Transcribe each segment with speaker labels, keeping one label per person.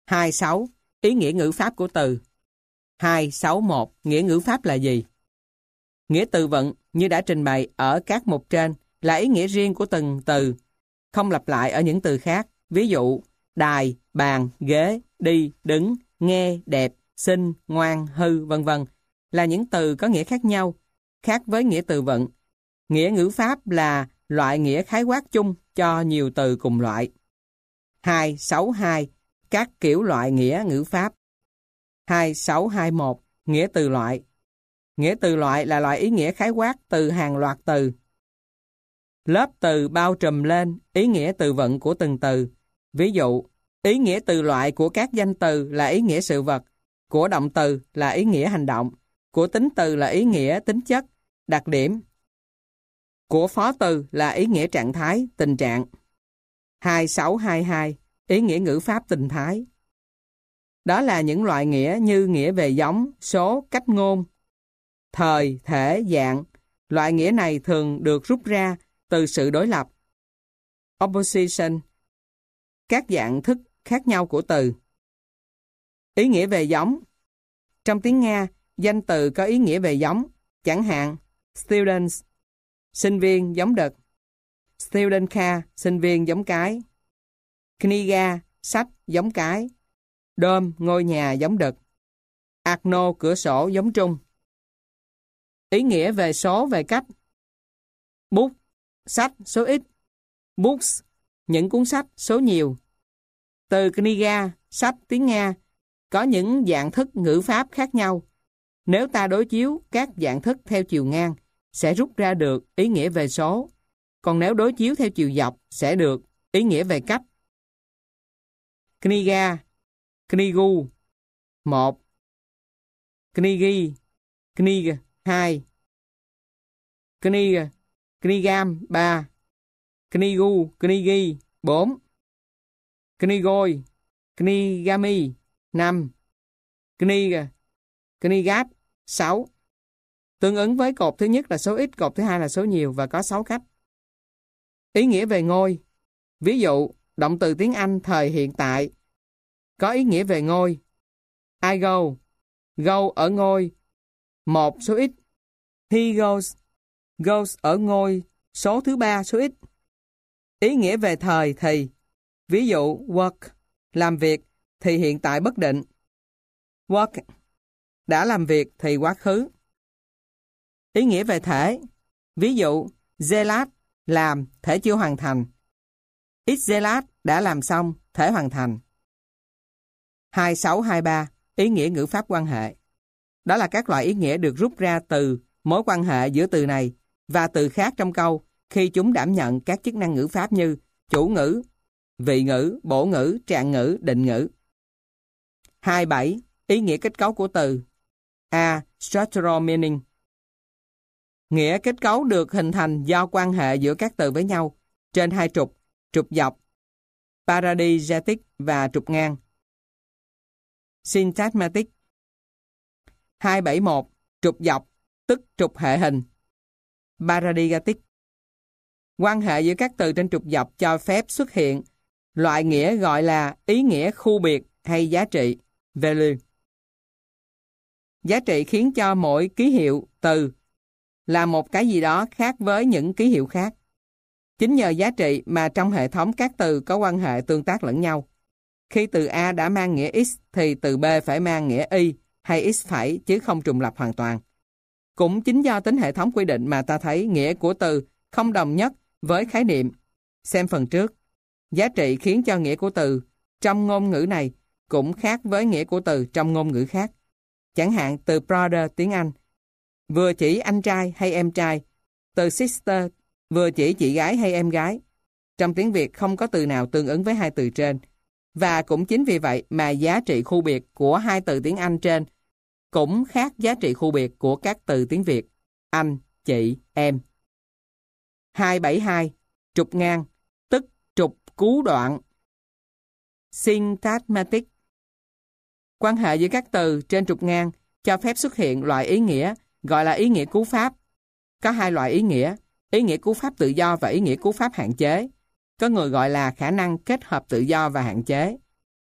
Speaker 1: 2.6. Ý nghĩa ngữ pháp của từ. 2.6.1. Nghĩa ngữ pháp là gì? Nghĩa từ vựng như đã trình bày ở các mục trên là ý nghĩa riêng của từng từ, không lặp lại ở những từ khác. Ví dụ, đài, bàn, ghế, đi, đứng, nghe, đẹp, xinh, ngoan, hư, vân vân là những từ có nghĩa khác nhau, khác với nghĩa từ vựng. Nghĩa ngữ pháp là loại nghĩa khái quát chung cho nhiều từ cùng loại. 2.6.2. Các kiểu loại nghĩa ngữ pháp. 2.6.2.1. Nghĩa từ loại. Nghĩa từ loại là loại ý nghĩa khái quát từ hàng loạt từ. Lớp từ bao trùm lên ý nghĩa từ vựng của từng từ. Ví dụ, ý nghĩa từ loại của các danh từ là ý nghĩa sự vật, của động từ là ý nghĩa hành động, của tính từ là ý nghĩa tính chất, đặc điểm, của phó từ là ý nghĩa trạng thái, tình trạng. 2.6.2.2. Ý nghĩa ngữ pháp tình thái. Đó là những loại nghĩa như nghĩa về giống, số, cách ngôn, thời, thể, dạng. Loại nghĩa này thường được rút ra từ sự đối lập, opposition, các dạng thức khác nhau của từ. Ý nghĩa về giống. Trong tiếng Nga, danh từ có ý nghĩa về giống, chẳng hạn students, sinh viên giống đực, studentka, sinh viên giống cái, kniga, sách giống cái, dom, ngôi nhà giống đực, okno, cửa sổ giống trung. Ý nghĩa về số, về cách. Book, sách, số ít. Books, những cuốn sách, số nhiều. Từ kniga, sách tiếng Nga, có những dạng thức ngữ pháp khác nhau. Nếu ta đối chiếu các dạng thức theo chiều ngang, sẽ rút ra được ý nghĩa về số. Còn nếu đối chiếu theo chiều dọc, sẽ được ý nghĩa về cách. Kniga, knigu, 1. Knigi, knig, 2. Knig, knigam, 3. Knigu, knigi, 4. Knigoi, knigami, 5. Knig, knigat, 6. Tương ứng với cột thứ nhất là số ít, cột thứ hai là số nhiều và có 6 cách. Ý nghĩa về ngôi. Ví dụ, động từ tiếng Anh thời hiện tại có ý nghĩa về ngôi. I go ở ngôi 1 số ít. He goes ở ngôi số thứ 3 số ít. Ý nghĩa về thời thì. Ví dụ, work, làm việc thì hiện tại bất định. Work, đã làm việc thì quá khứ. Ý nghĩa về thể. Ví dụ, zelat, làm, thể chưa hoàn thành. Is zelat, đã làm xong, thể hoàn thành. 2.6.2.3. Ý nghĩa ngữ pháp quan hệ. Đó là các loại ý nghĩa được rút ra từ mối quan hệ giữa từ này và từ khác trong câu khi chúng đảm nhận các chức năng ngữ pháp như chủ ngữ, vị ngữ, bổ ngữ, trạng ngữ, định ngữ. 2.7. Ý nghĩa kết cấu của từ. A. Structural meaning. Nghĩa kết cấu được hình thành do quan hệ giữa các từ với nhau trên hai trục, trục dọc, paradigmatic và trục ngang, syntagmatic. 2.7.1. Trục dọc, tức trục hệ hình, paradigmatic. Quan hệ giữa các từ trên trục dọc cho phép xuất hiện loại nghĩa gọi là ý nghĩa khu biệt hay giá trị, value. Giá trị khiến cho mỗi ký hiệu từ là một cái gì đó khác với những ký hiệu khác. Chính nhờ giá trị mà trong hệ thống các từ có quan hệ tương tác lẫn nhau. Khi từ A đã mang nghĩa X thì từ B phải mang nghĩa Y hay X phải chứ không trùng lặp hoàn toàn. Cũng chính do tính hệ thống quy định mà ta thấy nghĩa của từ không đồng nhất với khái niệm. Xem phần trước. Giá trị khiến cho nghĩa của từ trong ngôn ngữ này cũng khác với nghĩa của từ trong ngôn ngữ khác. Chẳng hạn từ brother tiếng Anh vừa chỉ anh trai hay em trai, từ sister vừa chỉ chị gái hay em gái. Trong tiếng Việt không có từ nào tương ứng với hai từ trên. Và cũng chính vì vậy mà giá trị khu biệt của hai từ tiếng Anh trên cũng khác giá trị khu biệt của các từ tiếng Việt, anh, chị, em. 2.7.2. Trục ngang, tức trục cú đoạn. Syntagmatic. Quan hệ giữa các từ trên trục ngang cho phép xuất hiện loại ý nghĩa gọi là ý nghĩa cú pháp. Có hai loại ý nghĩa cú pháp tự do và ý nghĩa cú pháp hạn chế. Có người gọi là khả năng kết hợp tự do và hạn chế.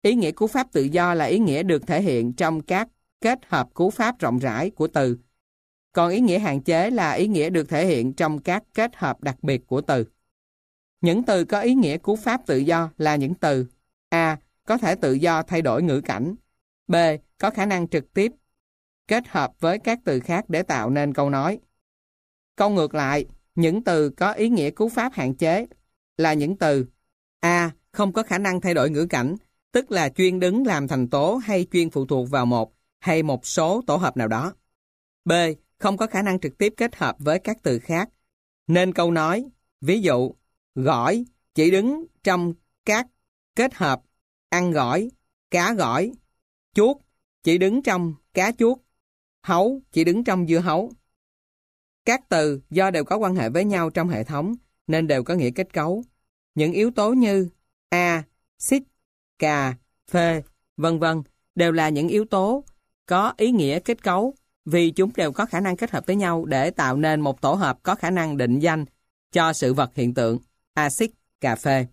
Speaker 1: Ý nghĩa cú pháp tự do là ý nghĩa được thể hiện trong các kết hợp cú pháp rộng rãi của từ. Còn ý nghĩa hạn chế là ý nghĩa được thể hiện trong các kết hợp đặc biệt của từ. Những từ có ý nghĩa cú pháp tự do là những từ: A. Có thể tự do thay đổi ngữ cảnh. B. Có khả năng trực tiếp kết hợp với các từ khác để tạo nên câu nói. Câu ngược lại, những từ có ý nghĩa cú pháp hạn chế là những từ: A. Không có khả năng thay đổi ngữ cảnh, tức là chuyên đứng làm thành tố hay chuyên phụ thuộc vào một hay một số tổ hợp nào đó. B. Không có khả năng trực tiếp kết hợp với các từ khác, nên câu nói, ví dụ, gỏi chỉ đứng trong các kết hợp ăn gỏi, cá gỏi, chuốt chỉ đứng trong cá chuốt, hấu chỉ đứng trong dưa hấu. Các từ do đều có quan hệ với nhau trong hệ thống nên đều có nghĩa kết cấu. Những yếu tố như a, xích, cà, phê, vân vân đều là những yếu tố có ý nghĩa kết cấu vì chúng đều có khả năng kết hợp với nhau để tạo nên một tổ hợp có khả năng định danh cho sự vật hiện tượng axit cà phê.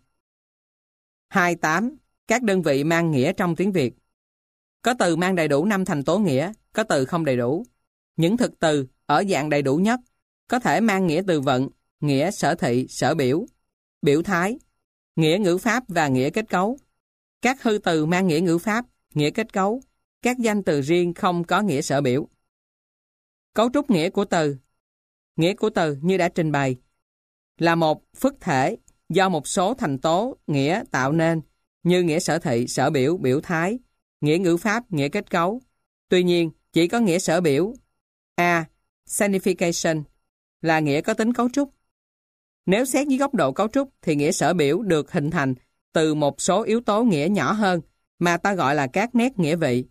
Speaker 1: 28. Các đơn vị mang nghĩa trong tiếng Việt. Có từ mang đầy đủ 5 thành tố nghĩa, có từ không đầy đủ. Những thực từ ở dạng đầy đủ nhất có thể mang nghĩa từ vựng, nghĩa sở thị, sở biểu, biểu thái, nghĩa ngữ pháp và nghĩa kết cấu. Các hư từ mang nghĩa ngữ pháp, nghĩa kết cấu, các danh từ riêng không có nghĩa sở biểu. Cấu trúc nghĩa của từ. Nghĩa của từ như đã trình bày là một phức thể do một số thành tố nghĩa tạo nên như nghĩa sở thị, sở biểu, biểu thái, nghĩa ngữ pháp, nghĩa kết cấu. Tuy nhiên, chỉ có nghĩa sở biểu A. Signification là nghĩa có tính cấu trúc. Nếu xét dưới góc độ cấu trúc thì nghĩa sở biểu được hình thành từ một số yếu tố nghĩa nhỏ hơn mà ta gọi là các nét nghĩa vị.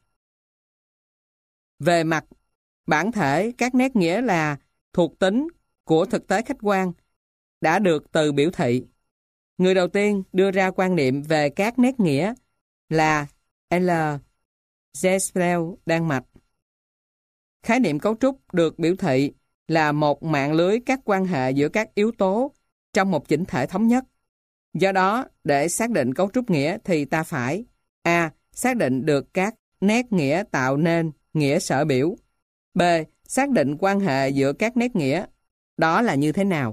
Speaker 1: Về mặt bản thể, các nét nghĩa là thuộc tính của thực tế khách quan đã được từ biểu thị. Người đầu tiên đưa ra quan niệm về các nét nghĩa là L. Zesel, Đan Mạch. Khái niệm cấu trúc được biểu thị là một mạng lưới các quan hệ giữa các yếu tố trong một chỉnh thể thống nhất. Do đó, để xác định cấu trúc nghĩa thì ta phải A. Xác định được các nét nghĩa tạo nên nghĩa sở biểu. B. Xác định quan hệ giữa các nét nghĩa. Đó là như thế nào?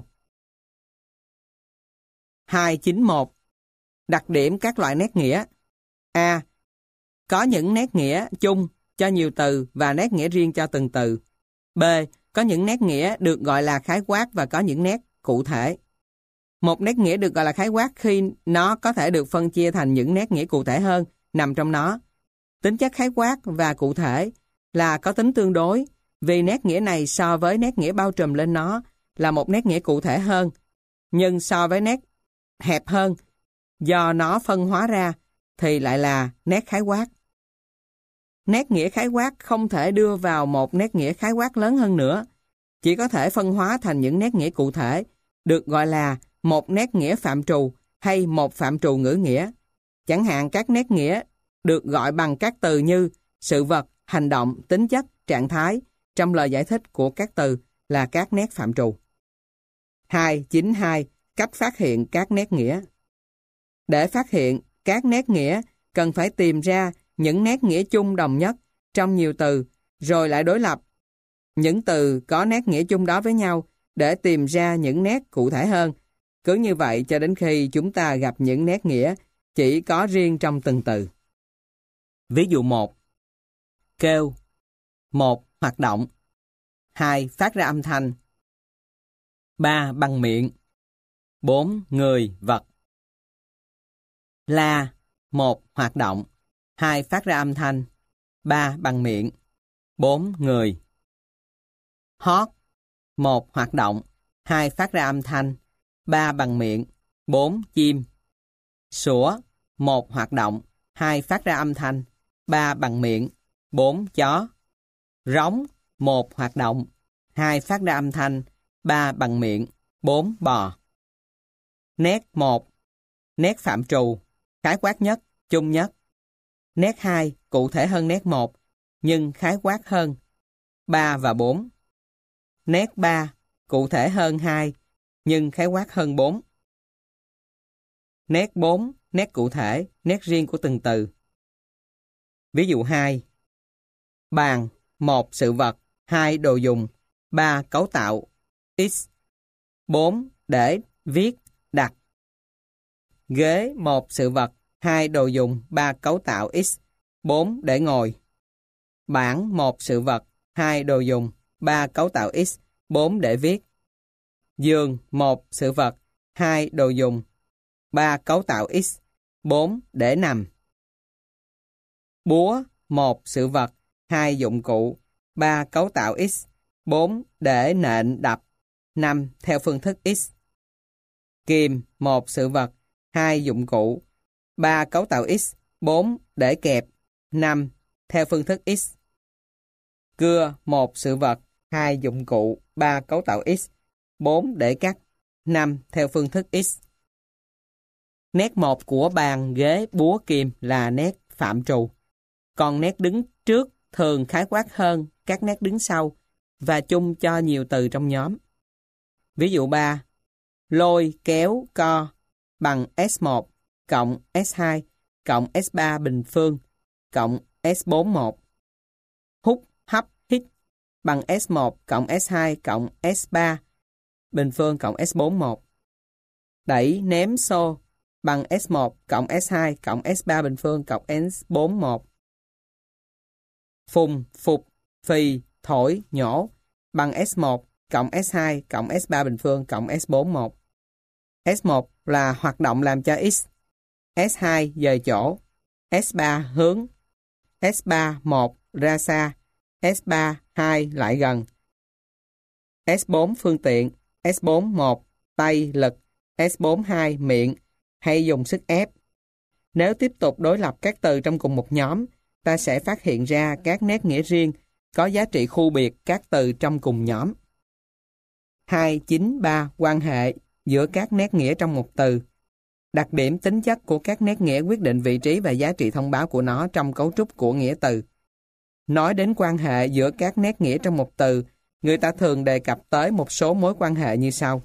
Speaker 1: 291. Đặc điểm các loại nét nghĩa. A. Có những nét nghĩa chung cho nhiều từ và nét nghĩa riêng cho từng từ. B. Có những nét nghĩa được gọi là khái quát và có những nét cụ thể. Một nét nghĩa được gọi là khái quát khi nó có thể được phân chia thành những nét nghĩa cụ thể hơn nằm trong nó. Tính chất khái quát và cụ thể là có tính tương đối vì nét nghĩa này so với nét nghĩa bao trùm lên nó là một nét nghĩa cụ thể hơn, nhưng so với nét hẹp hơn do nó phân hóa ra thì lại là nét khái quát. Nét nghĩa khái quát không thể đưa vào một nét nghĩa khái quát lớn hơn nữa, chỉ có thể phân hóa thành những nét nghĩa cụ thể, được gọi là một nét nghĩa phạm trù hay một phạm trù ngữ nghĩa. Chẳng hạn các nét nghĩa được gọi bằng các từ như sự vật, hành động, tính chất, trạng thái trong lời giải thích của các từ là các nét phạm trù. 292. Cách phát hiện các nét nghĩa. Để phát hiện các nét nghĩa, cần phải tìm ra những nét nghĩa chung đồng nhất trong nhiều từ, rồi lại đối lập những từ có nét nghĩa chung đó với nhau để tìm ra những nét cụ thể hơn. Cứ như vậy cho đến khi chúng ta gặp những nét nghĩa chỉ có riêng trong từng từ. Ví dụ 1. Kêu. 1. Hoạt động. 2. Phát ra âm thanh. 3. Bằng miệng. 4. Người, vật. La. 1. Hoạt động. 2. Phát ra âm thanh. 3. Bằng miệng. 4. Người. Hót. 1. Hoạt động. 2. Phát ra âm thanh. 3. Bằng miệng. 4. Chim. Sủa. 1. Hoạt động. 2. Phát ra âm thanh. 3. Bằng miệng. 4. Chó. Rống. 1. Hoạt động. 2. Phát ra âm thanh. 3. Bằng miệng. 4. Bò. Nét 1. Nét phạm trù, khái quát nhất, chung nhất. Nét 2. Cụ thể hơn nét 1, nhưng khái quát hơn 3 và 4. Nét 3. Cụ thể hơn 2, nhưng khái quát hơn 4. Nét 4. Nét cụ thể, nét riêng của từng từ. Ví dụ 2. Bàn, 1 sự vật, 2 đồ dùng, 3 cấu tạo X, 4 để viết, đặt. Ghế, 1 sự vật, 2 đồ dùng, 3 cấu tạo X, 4 để ngồi. Bảng, 1 sự vật, 2 đồ dùng, 3 cấu tạo X, 4 để viết. Giường, 1 sự vật, 2 đồ dùng, 3 cấu tạo X, 4 để nằm. Búa, 1 sự vật, 2 dụng cụ, 3 cấu tạo X, 4 để nện đập, 5 theo phương thức X. Kìm, 1 sự vật, 2 dụng cụ, 3 cấu tạo X, 4 để kẹp, 5 theo phương thức X. Cưa, 1 sự vật, 2 dụng cụ, 3 cấu tạo X, 4 để cắt, 5 theo phương thức X. Nét 1 của bàn, ghế, búa, kìm là nét phạm trù. Còn nét đứng trước thường khái quát hơn các nét đứng sau và chung cho nhiều từ trong nhóm. Ví dụ 3. Lôi, kéo, co bằng S1 cộng S2 cộng S3 bình phương cộng S41. Hút, hấp, hít bằng S1 cộng S2 cộng S3 bình phương cộng S41. Đẩy, ném, xô bằng S1 cộng S2 cộng S3 bình phương cộng S41. Phùng, phục, phì, thổi, nhổ bằng S1 cộng S2 cộng S3 bình phương cộng S41. S1 là hoạt động làm cho X, S2 dời chỗ, S3 hướng, S3 1 ra xa, S3 2 lại gần. S4 phương tiện, S4 1 tay lực, S4 2 miệng hay dùng sức ép. Nếu tiếp tục đối lập các từ trong cùng một nhóm, ta sẽ phát hiện ra các nét nghĩa riêng có giá trị khu biệt các từ trong cùng nhóm. 293 quan hệ giữa các nét nghĩa trong một từ. Đặc điểm tính chất của các nét nghĩa quyết định vị trí và giá trị thông báo của nó trong cấu trúc của nghĩa từ. Nói đến quan hệ giữa các nét nghĩa trong một từ, người ta thường đề cập tới một số mối quan hệ như sau.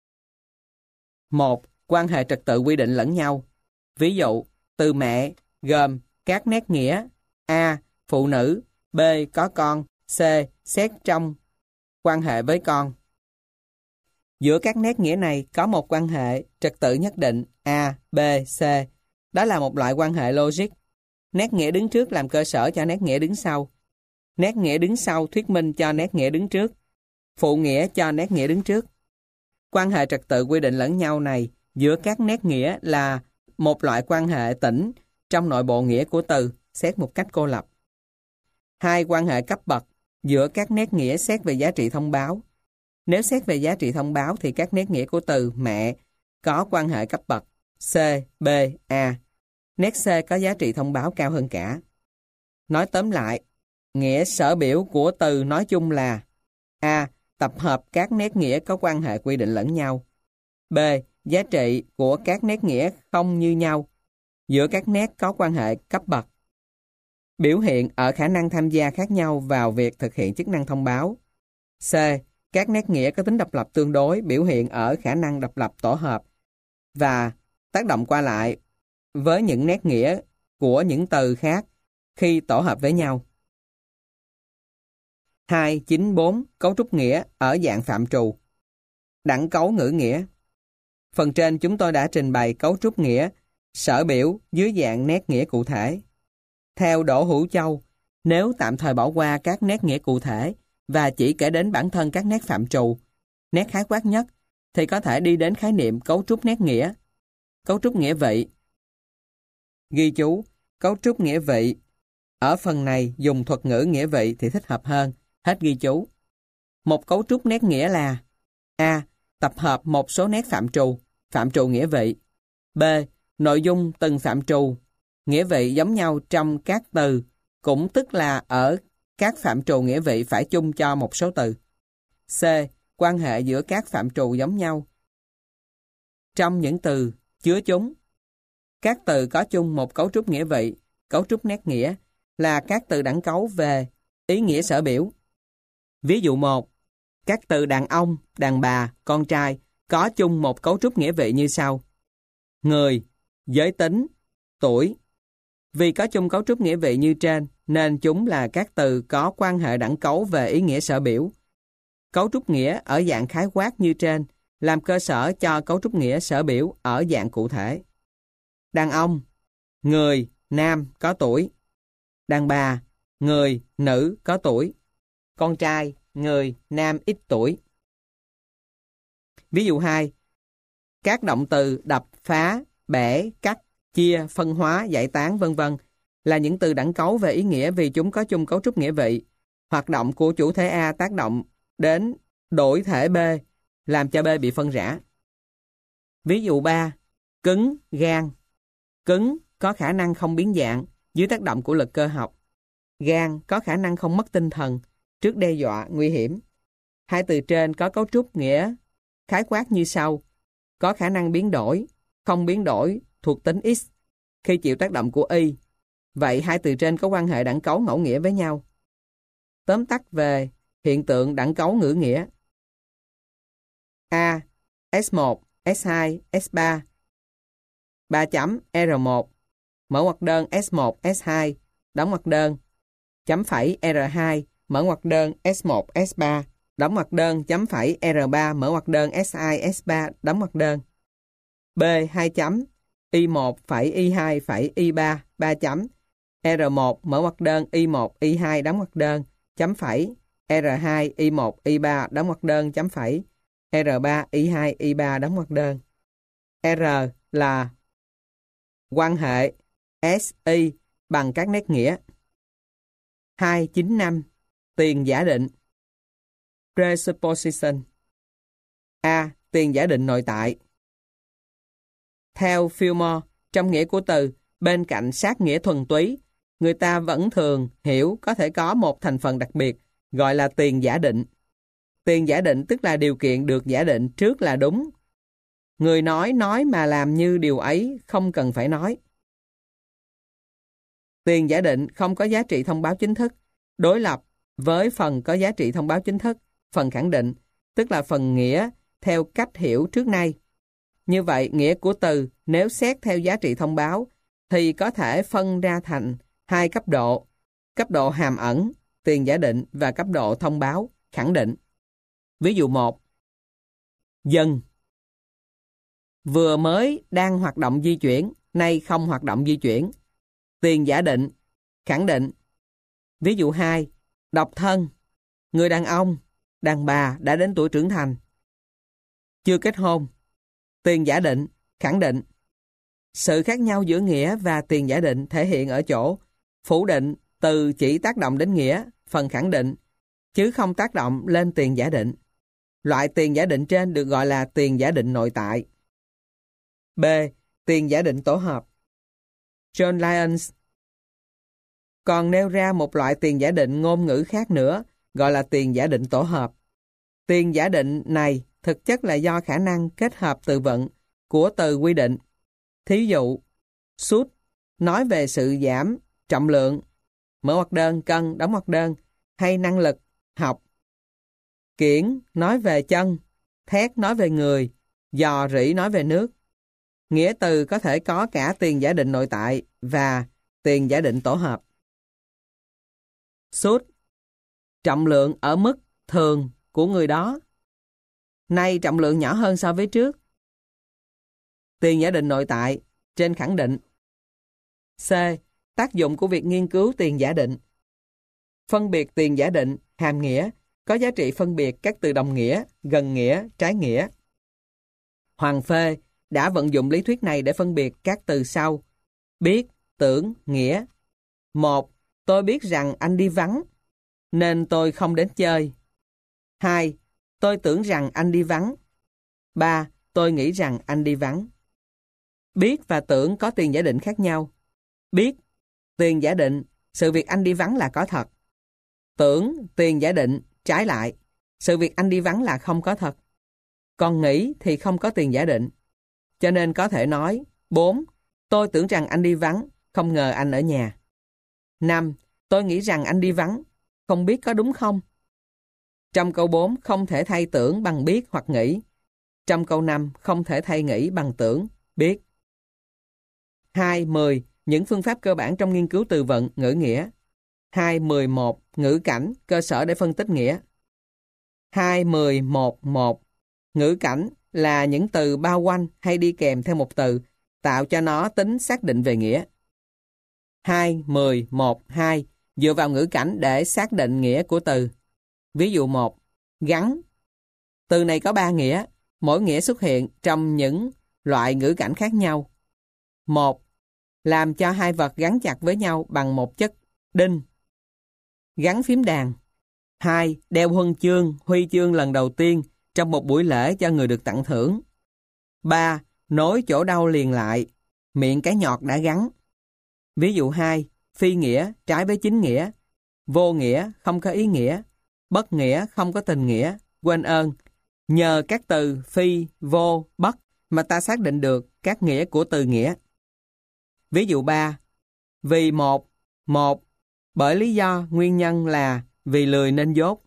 Speaker 1: 1. Quan hệ trật tự quy định lẫn nhau. Ví dụ, từ mẹ gồm các nét nghĩa A. Phụ nữ, B. Có con, C. Xét trong quan hệ với con. Giữa các nét nghĩa này có một quan hệ trật tự nhất định A, B, C. Đó là một loại quan hệ logic. Nét nghĩa đứng trước làm cơ sở cho nét nghĩa đứng sau. Nét nghĩa đứng sau thuyết minh cho nét nghĩa đứng trước. Phụ nghĩa cho nét nghĩa đứng trước. Quan hệ trật tự quy định lẫn nhau này giữa các nét nghĩa là một loại quan hệ tĩnh trong nội bộ nghĩa của từ, xét một cách cô lập. 2. Quan hệ cấp bậc giữa các nét nghĩa xét về giá trị thông báo. Nếu xét về giá trị thông báo thì các nét nghĩa của từ mẹ có quan hệ cấp bậc C, B, A. Nét C có giá trị thông báo cao hơn cả. Nói tóm lại, nghĩa sở biểu của từ nói chung là A. Tập hợp các nét nghĩa có quan hệ quy định lẫn nhau. B. Giá trị của các nét nghĩa không như nhau giữa các nét có quan hệ cấp bậc. Biểu hiện ở khả năng tham gia khác nhau vào việc thực hiện chức năng thông báo. C. Các nét nghĩa có tính độc lập tương đối biểu hiện ở khả năng độc lập tổ hợp và tác động qua lại với những nét nghĩa của những từ khác khi tổ hợp với nhau. 294. Cấu trúc nghĩa ở dạng phạm trù. Đẳng cấu ngữ nghĩa. Phần trên chúng tôi đã trình bày cấu trúc nghĩa sở biểu dưới dạng nét nghĩa cụ thể. Theo Đỗ Hữu Châu, nếu tạm thời bỏ qua các nét nghĩa cụ thể và chỉ kể đến bản thân các nét phạm trù, nét khái quát nhất, thì có thể đi đến khái niệm cấu trúc nét nghĩa. Cấu trúc nghĩa vị. Ghi chú, cấu trúc nghĩa vị. Ở phần này dùng thuật ngữ nghĩa vị thì thích hợp hơn. Hết ghi chú. Một cấu trúc nét nghĩa là A. Tập hợp một số nét phạm trù nghĩa vị. B. Nội dung từng phạm trù, nghĩa vị giống nhau trong các từ, cũng tức là ở các phạm trù nghĩa vị phải chung cho một số từ. C. Quan hệ giữa các phạm trù giống nhau trong những từ chứa chúng. Các từ có chung một cấu trúc nghĩa vị, cấu trúc nét nghĩa, là các từ đẳng cấu về ý nghĩa sở biểu. Ví dụ 1. Các từ đàn ông, đàn bà, con trai có chung một cấu trúc nghĩa vị như sau. Người, giới tính, tuổi. Vì có chung cấu trúc nghĩa vị như trên, nên chúng là các từ có quan hệ đẳng cấu về ý nghĩa sở biểu. Cấu trúc nghĩa ở dạng khái quát như trên làm cơ sở cho cấu trúc nghĩa sở biểu ở dạng cụ thể. Đàn ông, người, nam, có tuổi. Đàn bà, người, nữ, có tuổi. Con trai, người, nam, ít tuổi. Ví dụ 2. Các động từ đập, phá, bẻ, cắt, chia, phân hóa, giải tán, vân vân là những từ đẳng cấu về ý nghĩa vì chúng có chung cấu trúc nghĩa vị. Hoạt động của chủ thể A tác động đến đổi thể B, làm cho B bị phân rã. Ví dụ 3. Cứng, gan. Cứng có khả năng không biến dạng dưới tác động của lực cơ học. Gan có khả năng không mất tinh thần trước đe dọa, nguy hiểm. Hai từ trên có cấu trúc nghĩa khái quát như sau. Có khả năng biến đổi, không biến đổi thuộc tính X khi chịu tác động của Y. Vậy hai từ trên có quan hệ đẳng cấu ngẫu nghĩa với nhau. Tóm tắt về hiện tượng đẳng cấu ngữ nghĩa. A. S1, S2, S3. 3 chấm R1. Mở ngoặc đơn S1, S2. Đóng ngoặc đơn. Chấm phẩy R2. Mở ngoặc đơn S1, S3. Đóng ngoặc đơn. Chấm phẩy R3. Mở ngoặc đơn S2, S3. Đóng ngoặc đơn. B. 2 chấm. Y1 phẩy Y2 phẩy Y3. 3 chấm. R1 mở ngoặc đơn Y1, Y2 đóng ngoặc đơn. Chấm phẩy R2, Y1, Y3 đóng ngoặc đơn. Chấm phẩy R3, Y2, Y3 đóng ngoặc đơn. R là quan hệ SI bằng các nét nghĩa. 295. Tiền giả định. Presupposition. A. Tiền giả định nội tại. Theo Fillmore, trong nghĩa của từ, bên cạnh sát nghĩa thuần túy, người ta vẫn thường hiểu có thể có một thành phần đặc biệt, gọi là tiền giả định. Tiền giả định tức là điều kiện được giả định trước là đúng. Người nói mà làm như điều ấy không cần phải nói. Tiền giả định không có giá trị thông báo chính thức, đối lập với phần có giá trị thông báo chính thức, phần khẳng định, tức là phần nghĩa theo cách hiểu trước nay. Như vậy, nghĩa của từ nếu xét theo giá trị thông báo thì có thể phân ra thành hai cấp độ hàm ẩn, tiền giả định và cấp độ thông báo, khẳng định. Ví dụ 1. Dần. Vừa mới đang hoạt động di chuyển, nay không hoạt động di chuyển. Tiền giả định, khẳng định. Ví dụ 2. Độc thân. Người đàn ông, đàn bà đã đến tuổi trưởng thành. Chưa kết hôn. Tiền giả định, khẳng định. Sự khác nhau giữa nghĩa và tiền giả định thể hiện ở chỗ phủ định từ chỉ tác động đến nghĩa, phần khẳng định, chứ không tác động lên tiền giả định. Loại tiền giả định trên được gọi là tiền giả định nội tại. B. Tiền giả định tổ hợp. John Lyons còn nêu ra một loại tiền giả định ngôn ngữ khác nữa, gọi là tiền giả định tổ hợp. Tiền giả định này thực chất là do khả năng kết hợp từ vựng của từ quy định. Thí dụ, should nói về sự giảm trọng lượng, mở ngoặc đơn, cân, đóng ngoặc đơn, hay năng lực, học. Kiển nói về chân, thét nói về người, dò rỉ nói về nước. Nghĩa từ có thể có cả tiền giả định nội tại và tiền giả định tổ hợp. Should, trọng lượng ở mức thường của người đó. Nay trọng lượng nhỏ hơn so với trước. Tiền giả định nội tại, trên khẳng định. C. Tác dụng của việc nghiên cứu tiền giả định. Phân biệt tiền giả định, hàm nghĩa, có giá trị phân biệt các từ đồng nghĩa, gần nghĩa, trái nghĩa. Hoàng Phê đã vận dụng lý thuyết này để phân biệt các từ sau. Biết, tưởng, nghĩa. 1. Tôi biết rằng anh đi vắng, nên tôi không đến chơi. 2. Tôi tưởng rằng anh đi vắng. 3. Tôi nghĩ rằng anh đi vắng. Biết và tưởng có tiền giả định khác nhau. Biết, tiền giả định, sự việc anh đi vắng là có thật. Tưởng, tiền giả định, trái lại, sự việc anh đi vắng là không có thật. Còn nghĩ thì không có tiền giả định. Cho nên có thể nói, 4. Tôi tưởng rằng anh đi vắng, không ngờ anh ở nhà. 5. Tôi nghĩ rằng anh đi vắng, không biết có đúng không? Trong câu 4 không thể thay tưởng bằng biết hoặc nghĩ. Trong câu 5 không thể thay nghĩ bằng tưởng, biết. 2.10. Những phương pháp cơ bản trong nghiên cứu từ vựng, ngữ nghĩa. 2.11 Ngữ cảnh, cơ sở để phân tích nghĩa. 2.11.1 Ngữ cảnh là những từ bao quanh hay đi kèm theo một từ, tạo cho nó tính xác định về nghĩa. 2.10.1.2 Dựa vào ngữ cảnh để xác định nghĩa của từ. Ví dụ 1. Gắn. Từ này có 3 nghĩa, mỗi nghĩa xuất hiện trong những loại ngữ cảnh khác nhau. 1. Làm cho hai vật gắn chặt với nhau bằng một chất đinh. Gắn phím đàn. 2. Đeo huy chương lần đầu tiên trong một buổi lễ cho người được tặng thưởng. 3. Nối chỗ đau liền lại, miệng cái nhọt đã gắn. Ví dụ 2. Phi nghĩa, trái với chính nghĩa. Vô nghĩa, không có ý nghĩa. Bất nghĩa, không có tình nghĩa. Quên ơn. Nhờ các từ phi, vô, bất mà ta xác định được các nghĩa của từ nghĩa. Ví dụ 3. Vì một, bởi lý do nguyên nhân là vì lười nên dốt.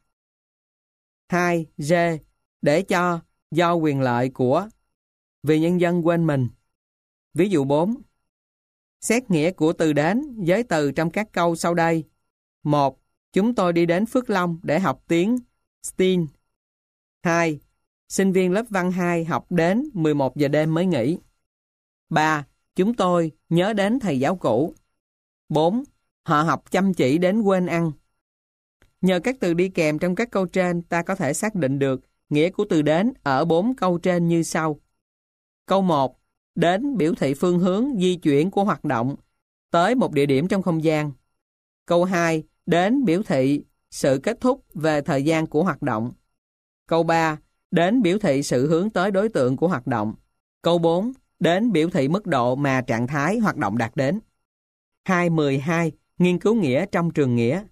Speaker 1: 2. Rê, để cho, do quyền lợi của, vì nhân dân quên mình. Ví dụ 4. Xét nghĩa của từ đến với từ trong các câu sau đây. 1. Chúng tôi đi đến Phước Long để học tiếng Steen. 2. Sinh viên lớp văn 2 học đến 11 giờ đêm mới nghỉ. 3. Chúng tôi nhớ đến thầy giáo cũ. 4. Họ học chăm chỉ đến quên ăn. Nhờ các từ đi kèm trong các câu trên, ta có thể xác định được nghĩa của từ đến ở 4 câu trên như sau. Câu 1. Đến biểu thị phương hướng di chuyển của hoạt động tới một địa điểm trong không gian. Câu 2. Đến biểu thị sự kết thúc về thời gian của hoạt động. Câu 3. Đến biểu thị sự hướng tới đối tượng của hoạt động. Câu 4. Đến biểu thị mức độ mà trạng thái hoạt động đạt đến. 2.12 Nghiên cứu nghĩa trong trường nghĩa.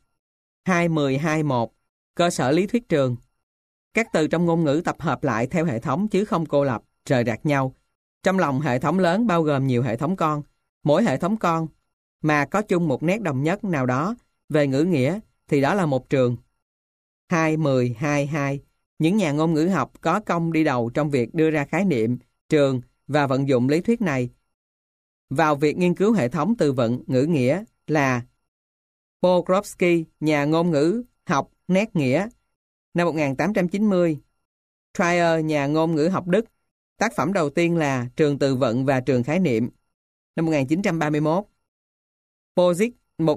Speaker 1: 2.12.1 Cơ sở lý thuyết trường. Các từ trong ngôn ngữ tập hợp lại theo hệ thống chứ không cô lập, rời rạc nhau. Trong lòng hệ thống lớn bao gồm nhiều hệ thống con. Mỗi hệ thống con mà có chung một nét đồng nhất nào đó về ngữ nghĩa thì đó là một trường. 2.10.2.2 Những nhà ngôn ngữ học có công đi đầu trong việc đưa ra khái niệm, trường và vận dụng lý thuyết này vào việc nghiên cứu hệ thống từ vựng ngữ nghĩa là Pokrovsky, nhà ngôn ngữ học nét nghĩa, năm 1890. Trier, nhà ngôn ngữ học Đức, tác phẩm đầu tiên là Trường từ vựng và trường khái niệm, năm 1931. Pozik,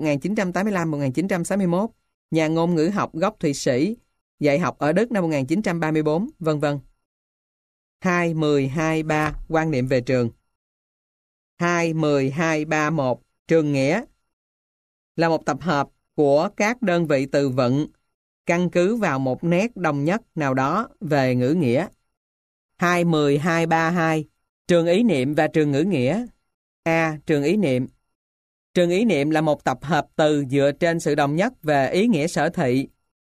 Speaker 1: 1985-1961, nhà ngôn ngữ học gốc Thụy Sĩ, dạy học ở Đức năm 1934, vân vân. 2.10.2.3 Quan niệm về trường. 2.10.2.3.1 Trường nghĩa là một tập hợp của các đơn vị từ vựng căn cứ vào một nét đồng nhất nào đó về ngữ nghĩa. 2.10.2.3.2 Trường ý niệm và trường ngữ nghĩa. A. Trường ý niệm. Trường ý niệm là một tập hợp từ dựa trên sự đồng nhất về ý nghĩa sở thị.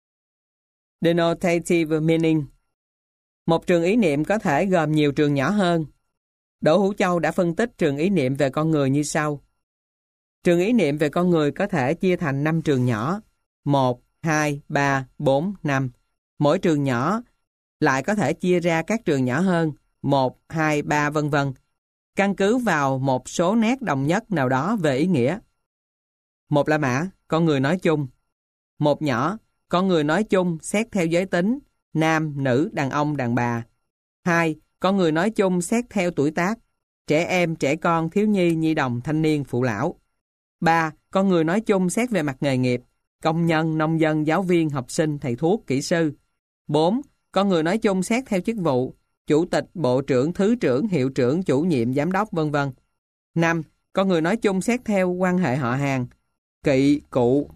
Speaker 1: Denotative meaning. Một trường ý niệm có thể gồm nhiều trường nhỏ hơn. Đỗ Hữu Châu đã phân tích trường ý niệm về con người như sau. Trường ý niệm về con người có thể chia thành 5 trường nhỏ. 1, 2, 3, 4, 5. Mỗi trường nhỏ lại có thể chia ra các trường nhỏ hơn. 1, 2, 3, vân vân. Căn cứ vào một số nét đồng nhất nào đó về ý nghĩa. 1 La Mã, con người nói chung. 1 Nhỏ, con người nói chung xét theo giới tính, nam, nữ, đàn ông, đàn bà. 2. Con người nói chung xét theo tuổi tác, trẻ em, trẻ con, thiếu nhi, nhi đồng, thanh niên, phụ lão. 3. Con người nói chung xét về mặt nghề nghiệp, công nhân, nông dân, giáo viên, học sinh, thầy thuốc, kỹ sư. 4. Con người nói chung xét theo chức vụ, chủ tịch, bộ trưởng, thứ trưởng, hiệu trưởng, chủ nhiệm, giám đốc, vân vân. 5. Con người nói chung xét theo quan hệ họ hàng, kỵ, cụ,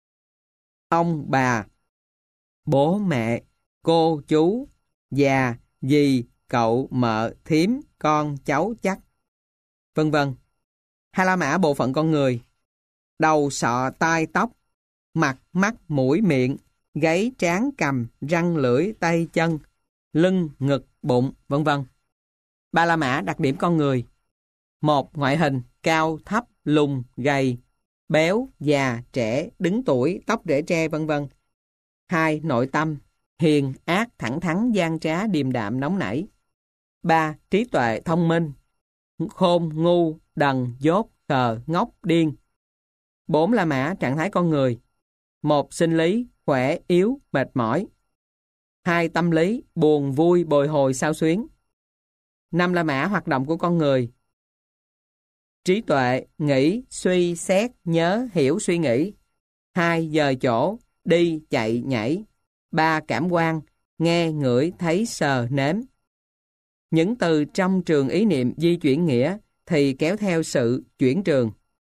Speaker 1: ông, bà, bố, mẹ, cô, chú, già, dì, cậu, mợ, thím, con, cháu, chắc, vân vân. Hai La Mã bộ phận con người: đầu, sọ, tai, tóc, mặt, mắt, mũi, miệng, gáy, trán, cằm, răng, lưỡi, tay, chân, lưng, ngực, bụng, vân vân. Ba La Mã đặc điểm con người: 1. Ngoại hình: cao, thấp, lùn, gầy, béo, già, trẻ, đứng tuổi, tóc rễ tre, vân vân. 2. Nội tâm: hiền, ác, thẳng thắn, gian trá, điềm đạm, nóng nảy. 3. Trí tuệ, thông minh, khôn, ngu, đần, dốt, khờ, ngốc, điên. 4 La Mã trạng thái con người. 1. Sinh lý, khỏe, yếu, mệt mỏi. 2. Tâm lý, buồn, vui, bồi hồi, xao xuyến. 5 La Mã hoạt động của con người. Trí tuệ, nghĩ, suy, xét, nhớ, hiểu, suy nghĩ. 2. Dời chỗ, đi, chạy, nhảy. 3. Cảm quan, nghe, ngửi, thấy, sờ, nếm. Những từ trong trường ý niệm di chuyển nghĩa thì kéo theo sự chuyển trường.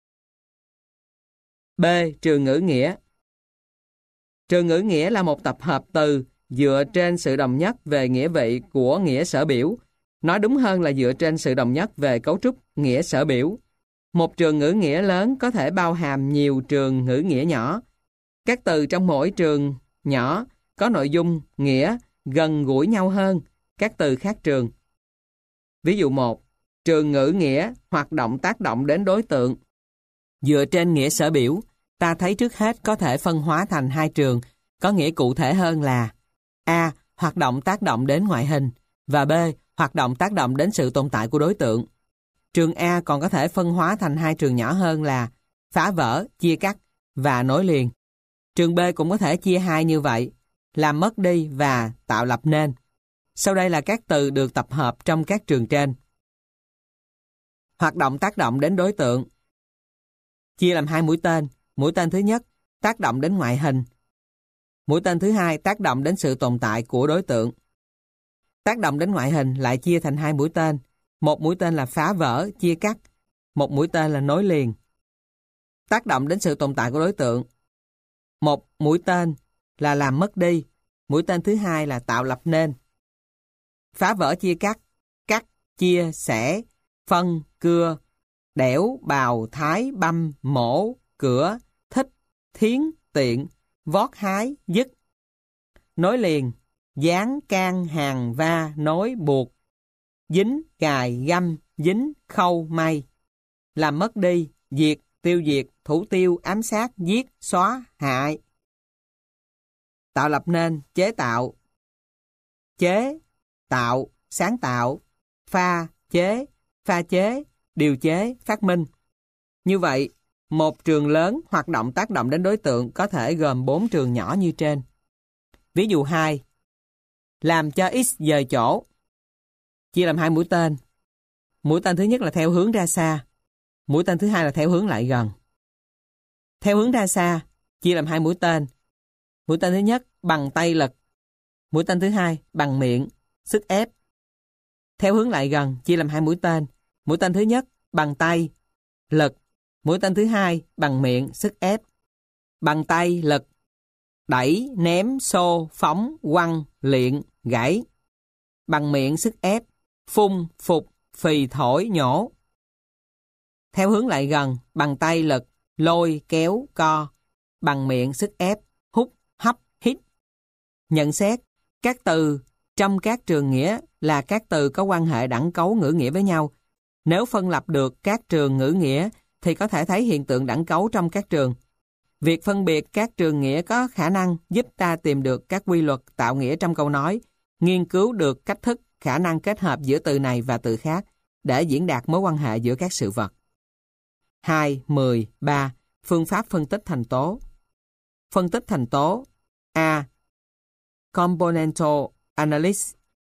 Speaker 1: B. Trường ngữ nghĩa. Trường ngữ nghĩa là một tập hợp từ dựa trên sự đồng nhất về nghĩa vị của nghĩa sở biểu. Nói đúng hơn là dựa trên sự đồng nhất về cấu trúc nghĩa sở biểu. Một trường ngữ nghĩa lớn có thể bao hàm nhiều trường ngữ nghĩa nhỏ. Các từ trong mỗi trường nhỏ có nội dung, nghĩa gần gũi nhau hơn các từ khác trường. Ví dụ 1. Trường ngữ nghĩa hoạt động tác động đến đối tượng. Dựa trên nghĩa sở biểu, ta thấy trước hết có thể phân hóa thành 2 trường, có nghĩa cụ thể hơn là A. Hoạt động tác động đến ngoại hình và B. Hoạt động tác động đến sự tồn tại của đối tượng. Trường A còn có thể phân hóa thành 2 trường nhỏ hơn là phá vỡ, chia cắt và nối liền. Trường B cũng có thể chia 2 như vậy, làm mất đi và tạo lập nên. Sau đây là các từ được tập hợp trong các trường trên. Hoạt động tác động đến đối tượng. Chia làm 2 mũi tên. Mũi tên thứ nhất, tác động đến ngoại hình. Mũi tên thứ hai, tác động đến sự tồn tại của đối tượng. Tác động đến ngoại hình lại chia thành 2 mũi tên. Một mũi tên là phá vỡ, chia cắt. Một mũi tên là nối liền. Tác động đến sự tồn tại của đối tượng. Một mũi tên là làm mất đi. Mũi tên thứ hai là tạo lập nên. Phá vỡ, chia cắt, chia, xẻ, phân, cưa, đẽo, bào, thái, băm, mổ, cửa, thích, thiến, tiện, vót, hái, dứt. Nối liền, dán, can, hàng, va, nối, buộc, dính, gài, găm, dính, khâu, may. Làm mất đi, diệt, tiêu diệt, thủ tiêu, ám sát, giết, xóa, hại. Tạo lập nên, chế tạo, sáng tạo, pha chế, điều chế, phát minh. Như vậy, một trường lớn hoạt động tác động đến đối tượng có thể gồm 4 trường nhỏ như trên. Ví dụ 2. Làm cho X dời chỗ. Chia làm 2 mũi tên. Mũi tên thứ nhất là theo hướng ra xa. Mũi tên thứ hai là theo hướng lại gần. Theo hướng ra xa, chia làm 2 mũi tên. Mũi tên thứ nhất bằng tay lực. Mũi tên thứ hai bằng miệng, sức ép. Theo hướng lại gần, chia làm 2 mũi tên. Mũi tên thứ nhất bằng tay, lực. Mũi tên thứ hai bằng miệng, sức ép. Bằng tay, lực. Đẩy, ném, xô, phóng, quăng, liệng, gãy. Bằng miệng, sức ép. Phun, phục, phì, thổi, nhổ. Theo hướng lại gần, bằng tay, lực. Lôi, kéo, co. Bằng miệng, sức ép. Hút, hấp, hít. Nhận xét, các từ trong các trường nghĩa là các từ có quan hệ đẳng cấu ngữ nghĩa với nhau. Nếu phân lập được các trường ngữ nghĩa thì có thể thấy hiện tượng đẳng cấu trong các trường. Việc phân biệt các trường nghĩa có khả năng giúp ta tìm được các quy luật tạo nghĩa trong câu nói, nghiên cứu được cách thức, khả năng kết hợp giữa từ này và từ khác để diễn đạt mối quan hệ giữa các sự vật. 2.10.3. Phương pháp phân tích thành tố. Phân tích thành tố. A. Componental Analysis.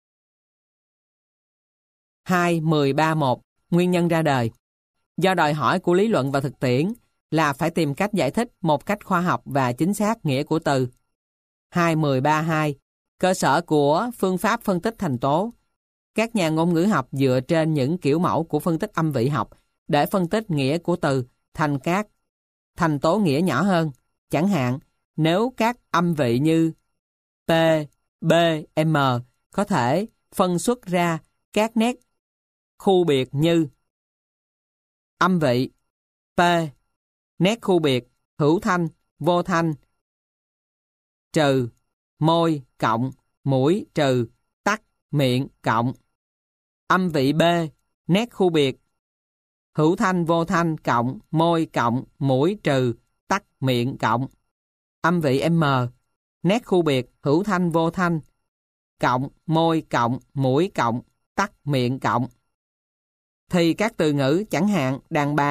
Speaker 1: 2.10.3.1. Nguyên nhân ra đời. Do đòi hỏi của lý luận và thực tiễn là phải tìm cách giải thích một cách khoa học và chính xác nghĩa của từ. 2.10.3.2. Cơ sở của phương pháp phân tích thành tố. Các nhà ngôn ngữ học dựa trên những kiểu mẫu của phân tích âm vị học để phân tích nghĩa của từ thành các thành tố nghĩa nhỏ hơn. Chẳng hạn, nếu các âm vị như P, B, M có thể phân xuất ra các nét khu biệt như âm vị P, nét khu biệt hữu thanh, vô thanh, trừ, môi, cộng, mũi, trừ, tắc, miệng, cộng. Âm vị B, nét khu biệt hữu thanh, vô thanh, cộng, môi, cộng, mũi, trừ, tắc, miệng, cộng. Âm vị M, nét khu biệt hữu thanh, vô thanh, cộng, môi, cộng, mũi, cộng, tắc, miệng, cộng. Thì các từ ngữ chẳng hạn đàn bà,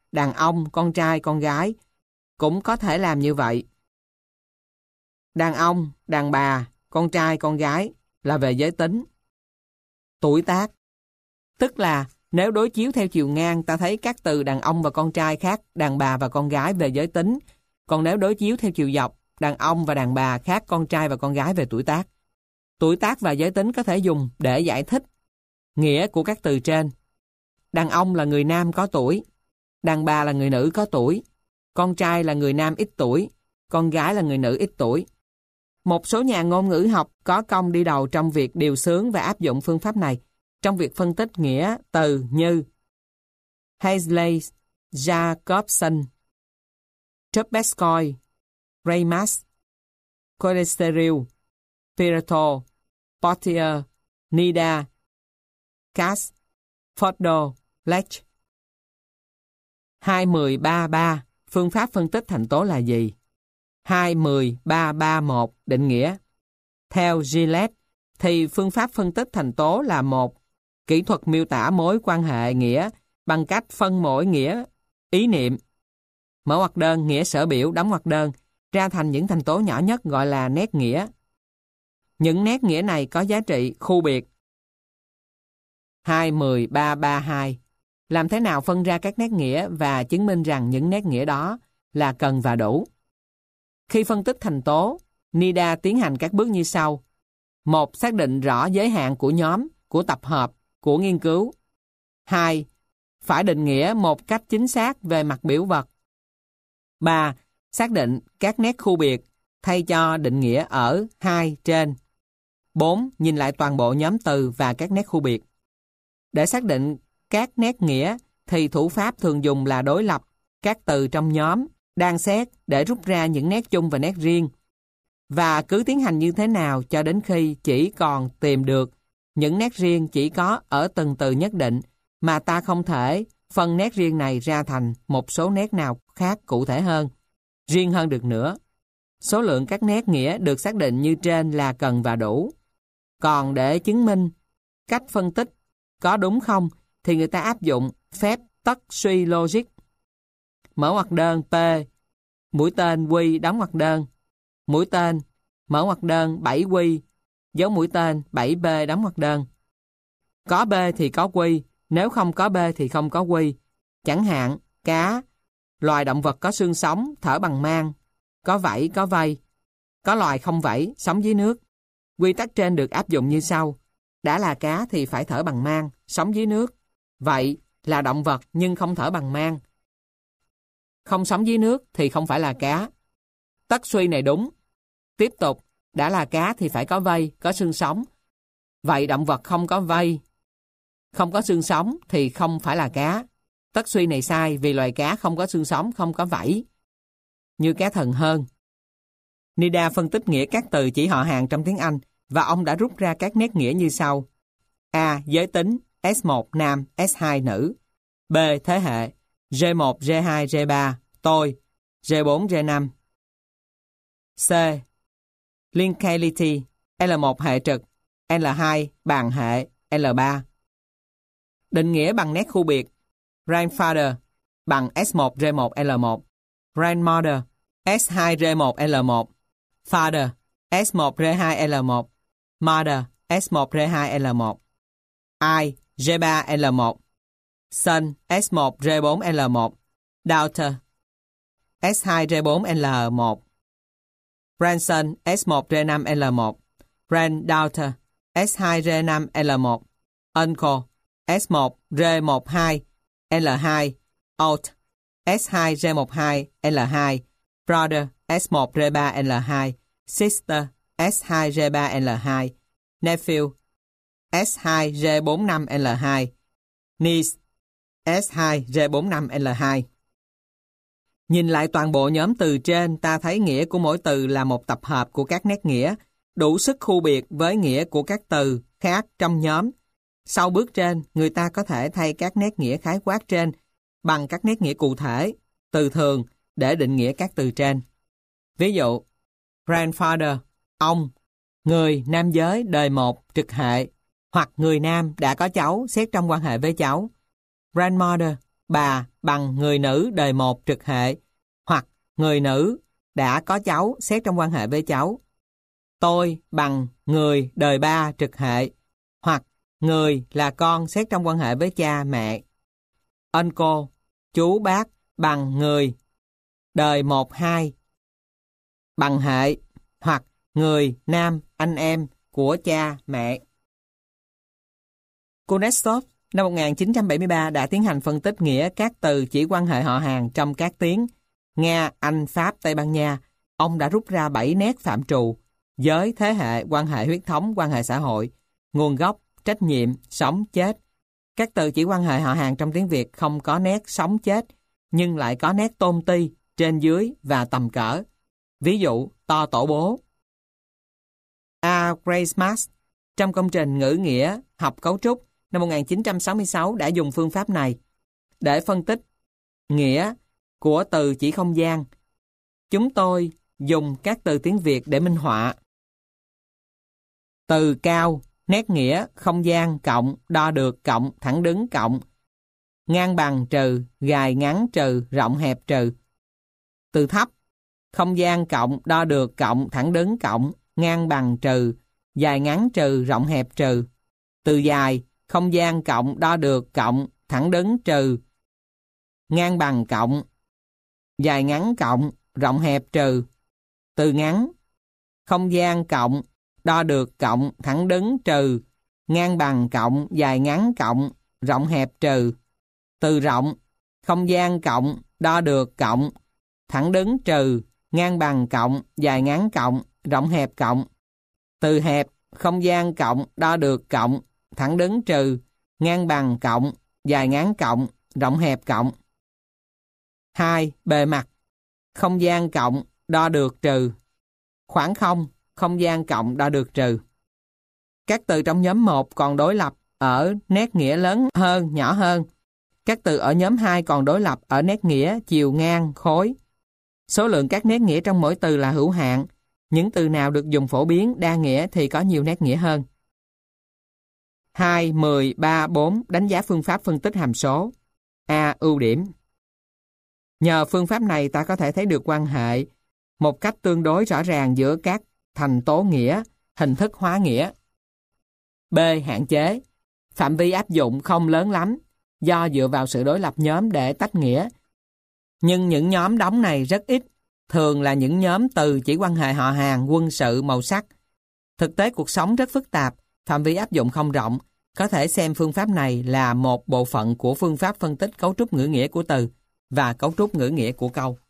Speaker 1: đàn ông, con trai, con gái cũng có thể làm như vậy. Đàn ông, đàn bà, con trai, con gái là về giới tính. Tuổi tác, tức là nếu đối chiếu theo chiều ngang, ta thấy các từ đàn ông và con trai khác đàn bà và con gái về giới tính. Còn nếu đối chiếu theo chiều dọc, đàn ông và đàn bà khác con trai và con gái về tuổi tác. Tuổi tác và giới tính có thể dùng để giải thích nghĩa của các từ trên. Đàn ông là người nam có tuổi, đàn bà là người nữ có tuổi, con trai là người nam ít tuổi, con gái là người nữ ít tuổi. Một số nhà ngôn ngữ học có công đi đầu trong việc điều xướng và áp dụng phương pháp này trong việc phân tích nghĩa từ như Hazley, Jacobson, Trubetskoy, Reimers, Colesteril, Pirato, Portier, Nida, Cass, Fordo, Lech. 2-10-3-3 phương pháp phân tích thành tố là gì? 2-10-3-3-1 định nghĩa. Theo Gillette thì phương pháp phân tích thành tố là một kỹ thuật miêu tả mối quan hệ nghĩa bằng cách phân mỗi nghĩa ý niệm, mở ngoặc đơn, nghĩa sở biểu, đóng ngoặc đơn ra thành những thành tố nhỏ nhất gọi là nét nghĩa. Những nét nghĩa này có giá trị khu biệt. 2-10-3-3-2 làm thế nào phân ra các nét nghĩa và chứng minh rằng những nét nghĩa đó là cần và đủ? Khi phân tích thành tố, Nida tiến hành các bước như sau. 1. Xác định rõ giới hạn của nhóm, của tập hợp, của nghiên cứu. 2. Phải định nghĩa một cách chính xác về mặt biểu vật. 3. Xác định các nét khu biệt thay cho định nghĩa ở 2 trên. 4. Nhìn lại toàn bộ nhóm từ và các nét khu biệt. Để xác định các nét nghĩa thì thủ pháp thường dùng là đối lập các từ trong nhóm, đan xét để rút ra những nét chung và nét riêng. Và cứ tiến hành như thế nào cho đến khi chỉ còn tìm được những nét riêng chỉ có ở từng từ nhất định mà ta không thể phân nét riêng này ra thành một số nét nào khác cụ thể hơn, riêng hơn được nữa. Số lượng các nét nghĩa được xác định như trên là cần và đủ. Còn để chứng minh cách phân tích có đúng không thì người ta áp dụng phép tất suy logic. Mở ngoặc đơn P, mũi tên Q đóng ngoặc đơn, mũi tên, mở ngoặc đơn 7Q, dấu mũi tên 7B đóng ngoặc đơn. Có B thì có Q, nếu không có B thì không có Q. Chẳng hạn, cá, loài động vật có xương sống, thở bằng mang, có vảy, có vây. Có loài không vảy, sống dưới nước. Quy tắc trên được áp dụng như sau. Đã là cá thì phải thở bằng mang, sống dưới nước. Vậy là động vật nhưng không thở bằng mang. Không sống dưới nước thì không phải là cá. Tất suy này đúng. Tiếp tục, đã là cá thì phải có vây, có xương sống. Vậy động vật không có vây, không có xương sống thì không phải là cá. Tất suy này sai vì loài cá không có xương sống, không có vảy. Như cá thần hơn. Nida phân tích nghĩa các từ chỉ họ hàng trong tiếng Anh và ông đã rút ra các nét nghĩa như sau. A. Giới tính S1 nam, S2 nữ. B. Thế hệ G1, G2, G3 tôi, G4, G5. C. Linkability L1 hệ trực, L2 bàn hệ, L3. Định nghĩa bằng nét khu biệt. Grandfather bằng S1, G1, L1. Grandmother S2, G1, L1. Father S1, G2, L1. Mother S1, G2, L1. I G3, L1. Son S1, G4, L1. Daughter S2, G4, L1. Grandson S1, G5, L1. Granddaughter S2, G5, L1. Uncle S1, G12, L2. Aunt S2, G12, L2. Brother S1, G3, L2. Sister S2, G3, L2. Nephew S2, G45, L2. Niece S2, G45, L2. Nhìn lại toàn bộ nhóm từ trên, ta thấy nghĩa của mỗi từ là một tập hợp của các nét nghĩa, đủ sức khu biệt với nghĩa của các từ khác trong nhóm. Sau bước trên, người ta có thể thay các nét nghĩa khái quát trên bằng các nét nghĩa cụ thể, từ thường để định nghĩa các từ trên. Ví dụ, grandfather, ông, người nam giới đời một trực hệ, hoặc người nam đã có cháu xét trong quan hệ với cháu. Grandmother, bà bằng người nữ đời 1 trực hệ, hoặc người nữ đã có cháu xét trong quan hệ với cháu. Tôi bằng người đời 3 trực hệ, hoặc người là con xét trong quan hệ với cha mẹ. Uncle, chú bác bằng người đời 1 2 bằng hệ, hoặc người nam anh em của cha mẹ. Kuznetsov năm 1973 đã tiến hành phân tích nghĩa các từ chỉ quan hệ họ hàng trong các tiếng Nga, Anh, Pháp, Tây Ban Nha. Ông đã rút ra 7 nét phạm trù: giới, thế hệ, quan hệ huyết thống, quan hệ xã hội, nguồn gốc, trách nhiệm, sống, chết. Các từ chỉ quan hệ họ hàng trong tiếng Việt không có nét sống chết, nhưng lại có nét tôn ti, trên dưới và tầm cỡ. Ví dụ, to tổ bố. A. Grace trong công trình ngữ nghĩa học cấu trúc năm 1966 đã dùng phương pháp này để phân tích nghĩa của từ chỉ không gian. Chúng tôi dùng các từ tiếng Việt để minh họa. Từ cao, nét nghĩa không gian cộng, đo được cộng, thẳng đứng cộng, ngang bằng trừ, dài ngắn trừ, rộng hẹp trừ. Từ thấp, không gian cộng, đo được cộng, thẳng đứng cộng, ngang bằng trừ, dài ngắn trừ, rộng hẹp trừ. Từ dài, không gian cộng, đo được cộng, thẳng đứng trừ, ngang bằng cộng, dài ngắn cộng, rộng hẹp trừ. Từ ngắn, không gian cộng, đo được cộng, thẳng đứng trừ, ngang bằng cộng, dài ngắn cộng, rộng hẹp trừ. Từ rộng, không gian cộng, đo được cộng, thẳng đứng trừ, ngang bằng cộng, dài ngắn cộng, rộng hẹp cộng. Từ hẹp, không gian cộng, đo được cộng, thẳng đứng trừ, ngang bằng cộng, dài ngắn cộng, rộng hẹp cộng. 2. Bề mặt, không gian cộng, đo được trừ, khoảng không gian cộng, đo được trừ. Các từ trong nhóm 1 còn đối lập ở nét nghĩa lớn hơn, nhỏ hơn. Các từ ở nhóm 2 còn đối lập ở nét nghĩa chiều ngang, khối. Số lượng các nét nghĩa trong mỗi từ là hữu hạn. Những từ nào được dùng phổ biến, đa nghĩa thì có nhiều nét nghĩa hơn. 2, 10, 3, 4 đánh giá phương pháp phân tích hàm số. A. Ưu điểm. Nhờ phương pháp này ta có thể thấy được quan hệ một cách tương đối rõ ràng giữa các thành tố nghĩa, hình thức hóa nghĩa. B. Hạn chế. Phạm vi áp dụng không lớn lắm do dựa vào sự đối lập nhóm để tách nghĩa. Nhưng những nhóm đóng này rất ít, thường là những nhóm từ chỉ quan hệ họ hàng, quân sự, màu sắc. Thực tế cuộc sống rất phức tạp, phạm vi áp dụng không rộng. Có thể xem phương pháp này là một bộ phận của phương pháp phân tích cấu trúc ngữ nghĩa của từ và cấu trúc ngữ nghĩa của câu.